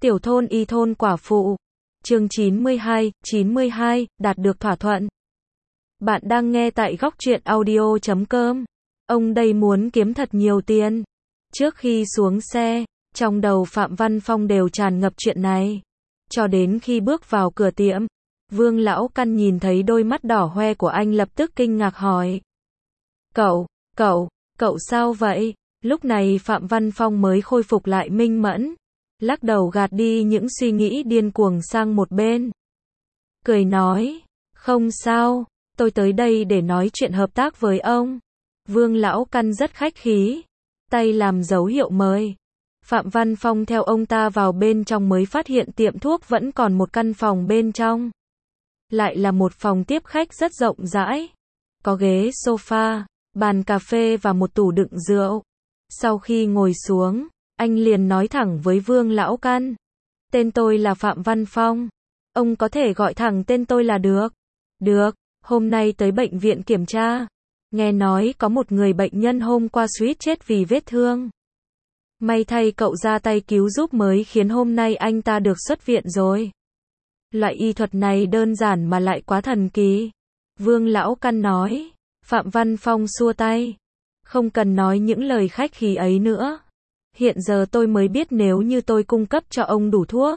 Tiểu thôn y thôn quả phụ. Chương 92, đạt được thỏa thuận. Bạn đang nghe tại góc truyện audio.com. Ông đây muốn kiếm thật nhiều tiền. Trước khi xuống xe, trong đầu Phạm Văn Phong đều tràn ngập chuyện này. Cho đến khi bước vào cửa tiệm, Vương Lão Căn nhìn thấy đôi mắt đỏ hoe của anh lập tức kinh ngạc hỏi. Cậu sao vậy? Lúc này Phạm Văn Phong mới khôi phục lại minh mẫn, lắc đầu gạt đi những suy nghĩ điên cuồng sang một bên. Cười nói, không sao, tôi tới đây để nói chuyện hợp tác với ông. Vương Lão Căn rất khách khí, tay làm dấu hiệu mời. Phạm Văn Phong theo ông ta vào bên trong mới phát hiện tiệm thuốc vẫn còn một căn phòng bên trong. Lại là một phòng tiếp khách rất rộng rãi. Có ghế sofa, bàn cà phê và một tủ đựng rượu. Sau khi ngồi xuống, anh liền nói thẳng với Vương Lão Căn. Tên tôi là Phạm Văn Phong. Ông có thể gọi thẳng tên tôi là được. Được, hôm nay tới bệnh viện kiểm tra. Nghe nói có một người bệnh nhân hôm qua suýt chết vì vết thương. May thay cậu ra tay cứu giúp mới khiến hôm nay anh ta được xuất viện rồi. Loại y thuật này đơn giản mà lại quá thần kỳ. Vương Lão Căn nói. Phạm Văn Phong xua tay. Không cần nói những lời khách khí ấy nữa. Hiện giờ tôi mới biết nếu như tôi cung cấp cho ông đủ thuốc.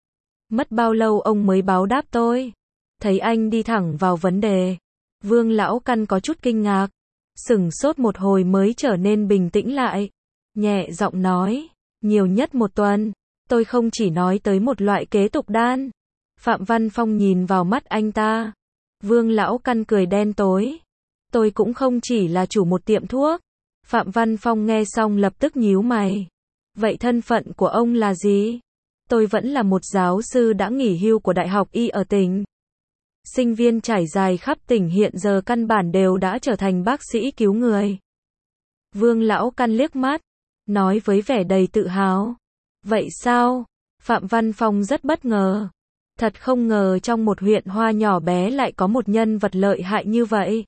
Mất bao lâu ông mới báo đáp tôi? Thấy anh đi thẳng vào vấn đề. Vương Lão Căn có chút kinh ngạc. Sửng sốt một hồi mới trở nên bình tĩnh lại. Nhẹ giọng nói. Nhiều nhất một tuần. Tôi không chỉ nói tới một loại kế tục đan. Phạm Văn Phong nhìn vào mắt anh ta. Vương Lão Căn cười đen tối. Tôi cũng không chỉ là chủ một tiệm thuốc. Phạm Văn Phong nghe xong lập tức nhíu mày. Vậy thân phận của ông là gì? Tôi vẫn là một giáo sư đã nghỉ hưu của Đại học Y ở tỉnh. Sinh viên trải dài khắp tỉnh hiện giờ căn bản đều đã trở thành bác sĩ cứu người. Vương Lão Căn liếc mắt, nói với vẻ đầy tự hào. Vậy sao? Phạm Văn Phong rất bất ngờ. Thật không ngờ trong một huyện hoa nhỏ bé lại có một nhân vật lợi hại như vậy.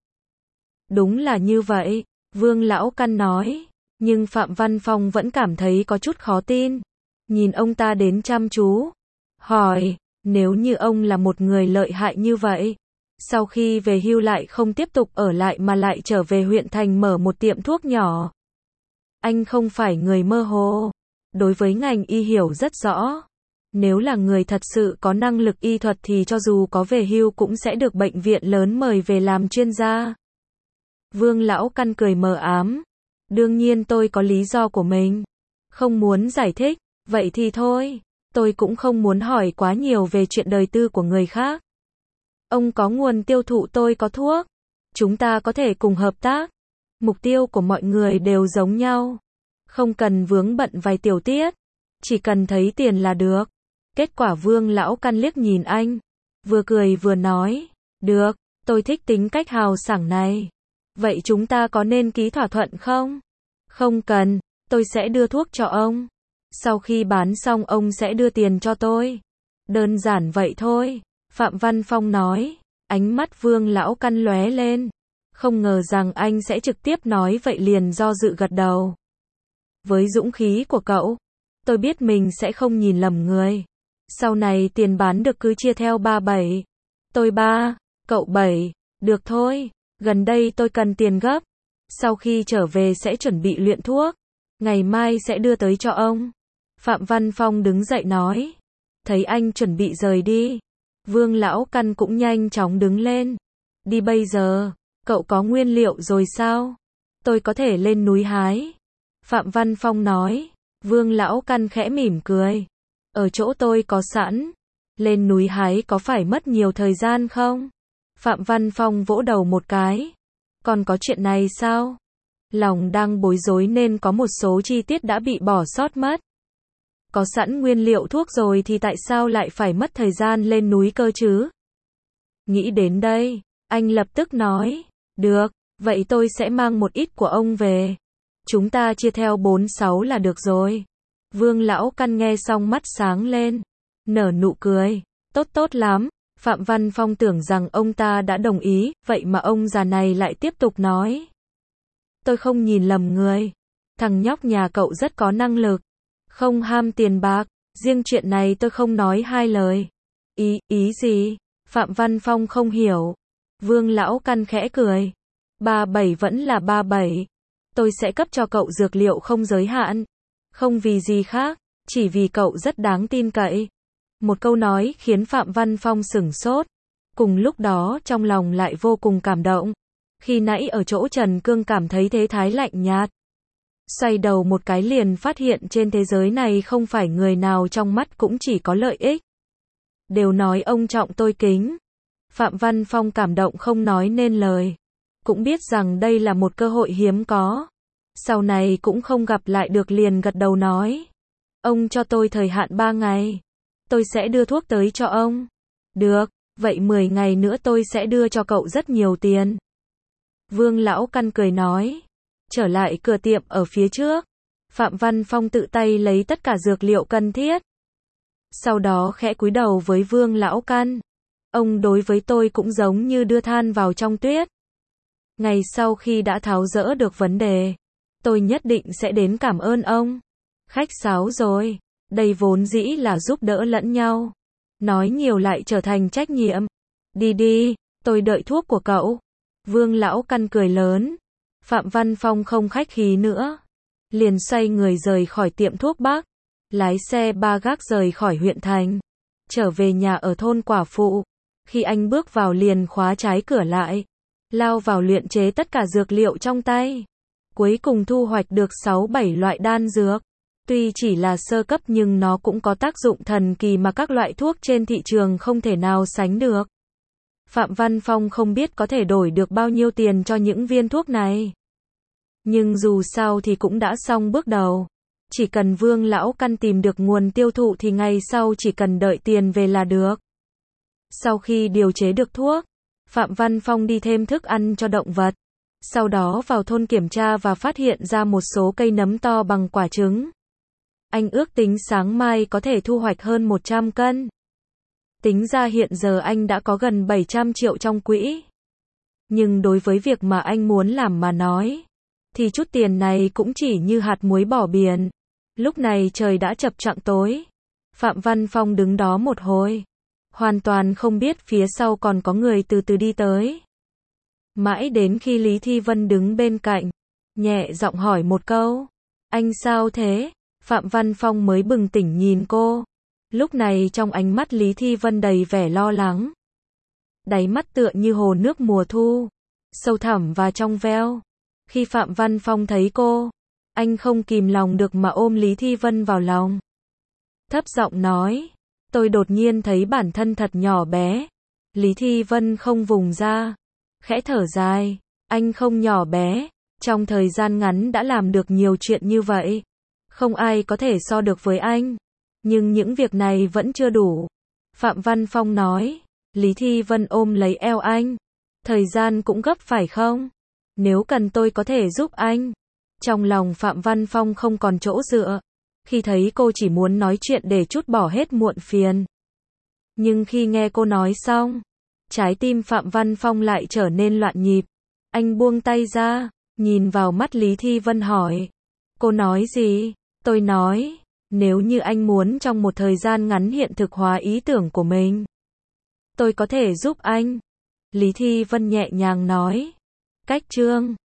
Đúng là như vậy, Vương Lão Căn nói. Nhưng Phạm Văn Phong vẫn cảm thấy có chút khó tin. Nhìn ông ta đến chăm chú. Hỏi, nếu như ông là một người lợi hại như vậy, sau khi về hưu lại không tiếp tục ở lại mà lại trở về huyện thành mở một tiệm thuốc nhỏ. Anh không phải người mơ hồ. Đối với ngành y hiểu rất rõ. Nếu là người thật sự có năng lực y thuật thì cho dù có về hưu cũng sẽ được bệnh viện lớn mời về làm chuyên gia. Vương Lão Căn cười mờ ám. Đương nhiên tôi có lý do của mình. Không muốn giải thích, vậy thì thôi. Tôi cũng không muốn hỏi quá nhiều về chuyện đời tư của người khác. Ông có nguồn tiêu thụ, tôi có thuốc. Chúng ta có thể cùng hợp tác. Mục tiêu của mọi người đều giống nhau. Không cần vướng bận vài tiểu tiết. Chỉ cần thấy tiền là được. Kết quả Vương Lão Căn liếc nhìn anh. Vừa cười vừa nói. Được, tôi thích tính cách hào sảng này. Vậy chúng ta có nên ký thỏa thuận không? Không cần, tôi sẽ đưa thuốc cho ông. Sau khi bán xong ông sẽ đưa tiền cho tôi. Đơn giản vậy thôi. Phạm Văn Phong nói. Ánh mắt Vương Lão Căn lóe lên. Không ngờ rằng anh sẽ trực tiếp nói vậy, liền do dự gật đầu. Với dũng khí của cậu, tôi biết mình sẽ không nhìn lầm người. Sau này tiền bán được cứ chia theo 3/7. Tôi 3, cậu 7. Được thôi, gần đây tôi cần tiền gấp. Sau khi trở về sẽ chuẩn bị luyện thuốc. Ngày mai sẽ đưa tới cho ông. Phạm Văn Phong đứng dậy nói. Thấy anh chuẩn bị rời đi, Vương Lão Căn cũng nhanh chóng đứng lên. Đi bây giờ? Cậu có nguyên liệu rồi sao? Tôi có thể lên núi hái. Phạm Văn Phong nói. Vương Lão Căn khẽ mỉm cười. Ở chỗ tôi có sẵn. Lên núi hái có phải mất nhiều thời gian không? Phạm Văn Phong vỗ đầu một cái. Còn có chuyện này sao? Lòng đang bối rối nên có một số chi tiết đã bị bỏ sót mất. Có sẵn nguyên liệu thuốc rồi thì tại sao lại phải mất thời gian lên núi cơ chứ? Nghĩ đến đây, anh lập tức nói. Được, vậy tôi sẽ mang một ít của ông về. Chúng ta chia theo 4/6 là được rồi. Vương Lão Căn nghe xong mắt sáng lên. Nở nụ cười. Tốt lắm. Phạm Văn Phong tưởng rằng ông ta đã đồng ý, vậy mà ông già này lại tiếp tục nói. Tôi không nhìn lầm người. Thằng nhóc nhà cậu rất có năng lực. Không ham tiền bạc. Riêng chuyện này tôi không nói hai lời. Ý gì? Phạm Văn Phong không hiểu. Vương Lão Căn khẽ cười. 37 vẫn là 37. Tôi sẽ cấp cho cậu dược liệu không giới hạn. Không vì gì khác, chỉ vì cậu rất đáng tin cậy. Một câu nói khiến Phạm Văn Phong sửng sốt. Cùng lúc đó trong lòng lại vô cùng cảm động. Khi nãy ở chỗ Trần Cương cảm thấy thế thái lạnh nhạt. Xoay đầu một cái liền phát hiện trên thế giới này không phải người nào trong mắt cũng chỉ có lợi ích. Đều nói ông trọng tôi kính. Phạm Văn Phong cảm động không nói nên lời. Cũng biết rằng đây là một cơ hội hiếm có. Sau này cũng không gặp lại được liền gật đầu nói. Ông cho tôi thời hạn 3 ngày. Tôi sẽ đưa thuốc tới cho ông. Được, vậy 10 ngày nữa tôi sẽ đưa cho cậu rất nhiều tiền. Vương Lão Căn cười nói. Trở lại cửa tiệm ở phía trước. Phạm Văn Phong tự tay lấy tất cả dược liệu cần thiết. Sau đó khẽ cúi đầu với Vương Lão Căn. Ông đối với tôi cũng giống như đưa than vào trong tuyết. Ngày sau khi đã tháo dỡ được vấn đề, tôi nhất định sẽ đến cảm ơn ông. Khách sáo rồi, đây vốn dĩ là giúp đỡ lẫn nhau. Nói nhiều lại trở thành trách nhiệm. Đi đi, tôi đợi thuốc của cậu. Vương Lão Căn cười lớn. Phạm Văn Phong không khách khí nữa. Liền xoay người rời khỏi tiệm thuốc Bắc. Lái xe ba gác rời khỏi huyện thành. Trở về nhà ở thôn Quả Phụ. Khi anh bước vào liền khóa trái cửa lại. Lao vào luyện chế tất cả dược liệu trong tay. Cuối cùng thu hoạch được 6-7 loại đan dược. Tuy chỉ là sơ cấp nhưng nó cũng có tác dụng thần kỳ mà các loại thuốc trên thị trường không thể nào sánh được. Phạm Văn Phong không biết có thể đổi được bao nhiêu tiền cho những viên thuốc này. Nhưng dù sao thì cũng đã xong bước đầu. Chỉ cần Vương Lão Căn tìm được nguồn tiêu thụ thì ngày sau chỉ cần đợi tiền về là được. Sau khi điều chế được thuốc, Phạm Văn Phong đi thêm thức ăn cho động vật. Sau đó vào thôn kiểm tra và phát hiện ra một số cây nấm to bằng quả trứng. Anh ước tính sáng mai có thể thu hoạch hơn 100 cân. Tính ra hiện giờ anh đã có gần 700 triệu trong quỹ. Nhưng đối với việc mà anh muốn làm mà nói, thì chút tiền này cũng chỉ như hạt muối bỏ biển. Lúc này trời đã chập choạng tối. Phạm Văn Phong đứng đó một hồi. Hoàn toàn không biết phía sau còn có người từ từ đi tới. Mãi đến khi Lý Thi Vân đứng bên cạnh, nhẹ giọng hỏi một câu. Anh sao thế? Phạm Văn Phong mới bừng tỉnh nhìn cô. Lúc này trong ánh mắt Lý Thi Vân đầy vẻ lo lắng. Đáy mắt tựa như hồ nước mùa thu, sâu thẳm và trong veo. Khi Phạm Văn Phong thấy cô, anh không kìm lòng được mà ôm Lý Thi Vân vào lòng. Thấp giọng nói, tôi đột nhiên thấy bản thân thật nhỏ bé. Lý Thi Vân không vùng ra, khẽ thở dài, anh không nhỏ bé, trong thời gian ngắn đã làm được nhiều chuyện như vậy. Không ai có thể so được với anh. Nhưng những việc này vẫn chưa đủ. Phạm Văn Phong nói. Lý Thi Vân ôm lấy eo anh. Thời gian cũng gấp phải không? Nếu cần tôi có thể giúp anh. Trong lòng Phạm Văn Phong không còn chỗ dựa. Khi thấy cô chỉ muốn nói chuyện để trút bỏ hết muộn phiền. Nhưng khi nghe cô nói xong, trái tim Phạm Văn Phong lại trở nên loạn nhịp. Anh buông tay ra, nhìn vào mắt Lý Thi Vân hỏi. Cô nói gì? Tôi nói, nếu như anh muốn trong một thời gian ngắn hiện thực hóa ý tưởng của mình, tôi có thể giúp anh. Lý Thi Vân nhẹ nhàng nói. Cách chương